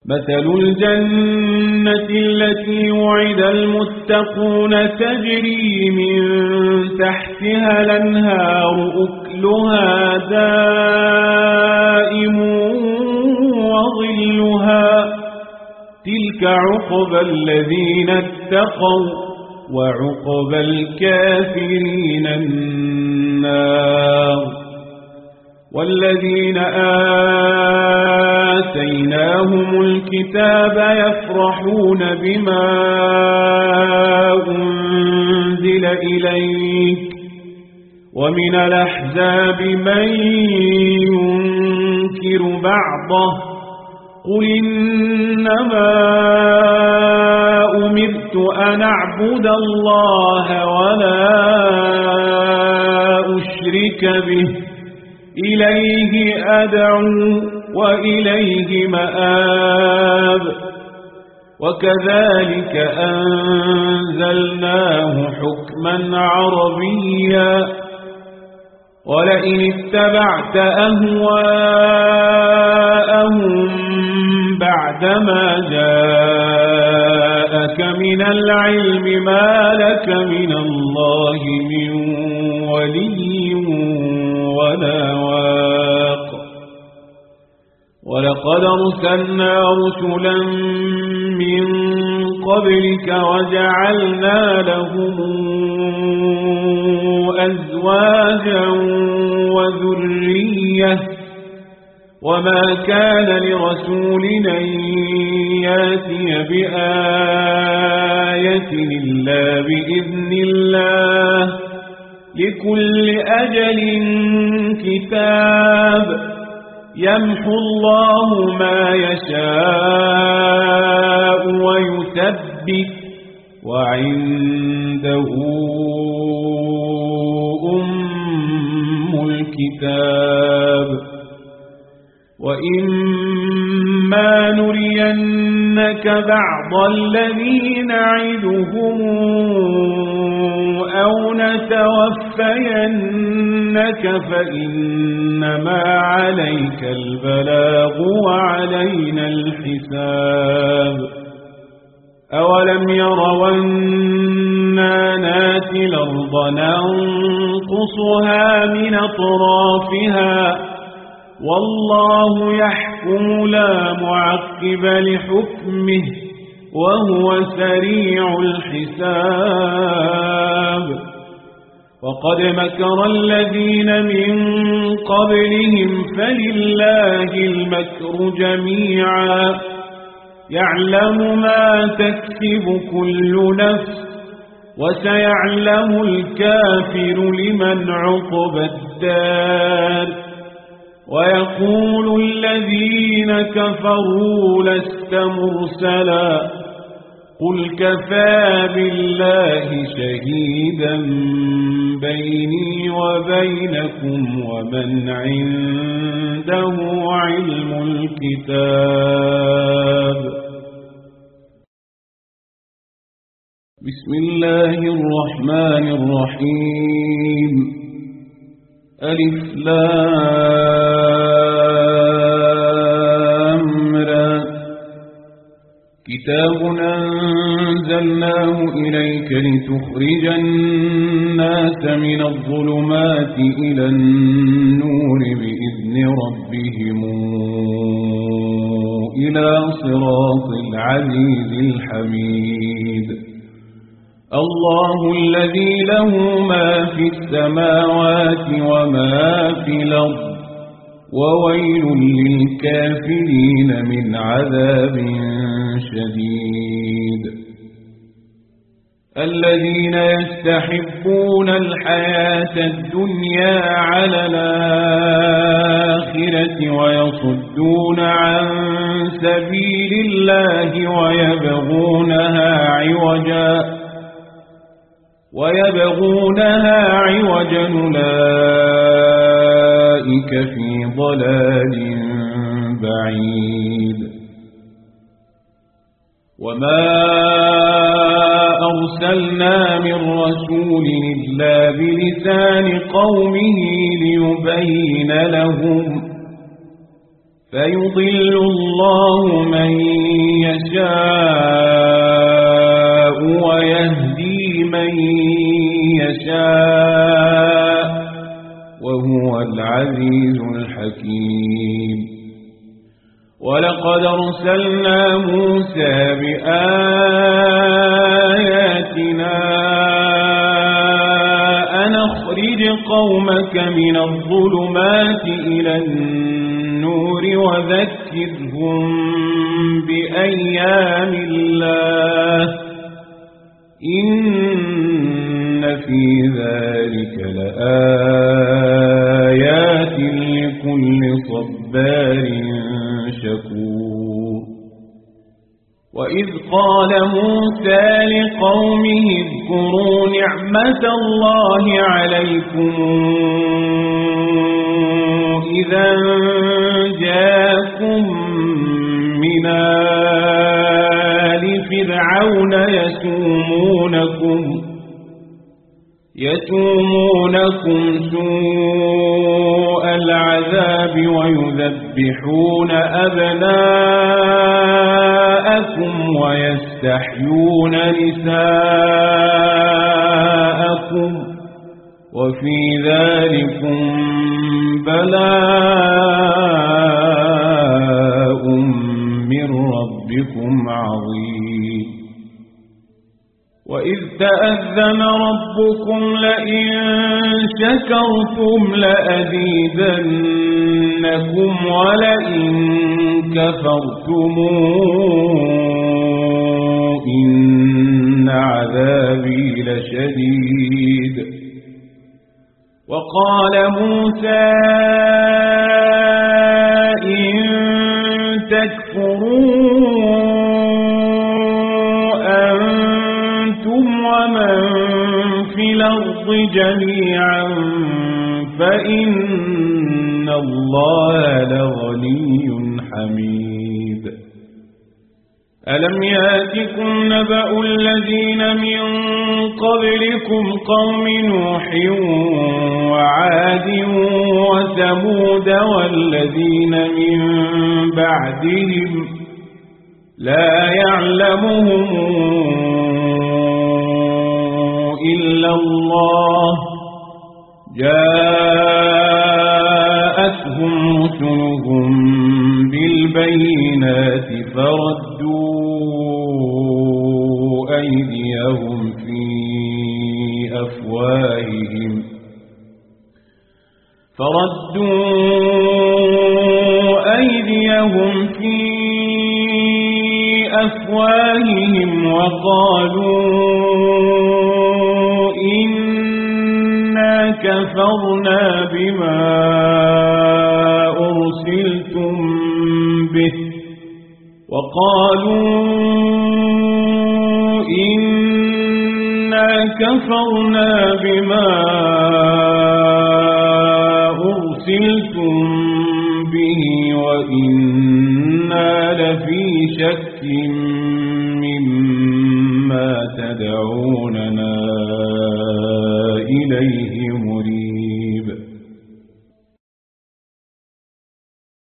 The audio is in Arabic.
مثل الجنة التي وعد المتقون تجري من تحتها الأنهار أكلها دائم وظلها تلك عقبى الذين اتقوا وعقبى الكافرين النار والذين آتيناهم الكتاب يفرحون بما أنزل إليك ومن الأحزاب من ينكر بعضه قل إنما أمرت أن أعبد الله ولا أشرك به إليه أدعو وإليه مآب وكذلك أنزلناه حكما عربيا ولئن اتبعت أهواءهم بعدما جاءك من العلم ما لك من الله من ولي ولا واق ولقد أرسلنا رسلا من قبلك وجعلنا لهم أزواجا وذرية وما كان لرسول أن يأتي بآية إلا بإذن الله لكل أجل كتاب يمحو الله ما يشاء ويثبت وعنده أم الكتاب وإما نرينك بعض الذي نعدهم أو نتوفينك فإنما عليك البلاغ وعلينا الحساب أولم يروا أنا ناتي الأرض ننقصها من أطرافها والله يحكم لا معقب لحكمه وهو سريع الحساب وقد مكر الذين من قبلهم فلله المكر جميعا يعلم ما تكسب كل نفس وسيعلم الكافر لمن عقبى الدار ويقول الذين كفروا لست مرسلا قل كفى بالله شهيدا بيني وبينكم ومن عنده علم الكتاب بسم الله الرحمن الرحيم ألف لام را كتاب أنزلناه إليك لتخرج الناس من الظلمات إلى النور بإذن ربهم إلى صراط العزيز الحميد الله الذي له ما في السماوات وما في الأرض وويل للكافرين من عذاب شديد الذين يستحبون الحياة الدنيا على الآخرة ويصدون عن سبيل الله ويبغونها عوجا أولئك في ضلال بعيد وما أرسلنا من رسول إلا بلسان قومه ليبين لهم فيضل الله من يشاء ويهدي من يشاء وهو العزيز الحكيم ولقد أرسلنا موسى بآياتنا أن أخرج قومك من الظلمات إلى النور وذكرهم بأيام الله إن في ذلك لآيات لكل صبار شكور وإذ قال موسى لقومه اذكروا نعمة الله عليكم إذا جاءكم من آل فرعون يسومونكم سوء العذاب ويذبحون أبناءكم ويستحيون نساءكم وفي ذلكم بلاء من ربكم عظيم وإذ تأذن ربكم لئن شكرتم لأزيدنكم ولئن كفرتم إن عذابي لشديد وقال موسى إن تكفروا ومن في الأرض جميعا فإن الله لغني حميد ألم يأتكم نبأ الذين من قبلكم قوم نوح وعاد وثمود والذين من بعدهم لا يعلمهم إلا الله جاءتهم رسلهم بالبينات فردوا أيديهم في أفواههم وقالوا إنا كفرنا بما أرسلتم به وإنا لفي شك مما تدعوننا إليه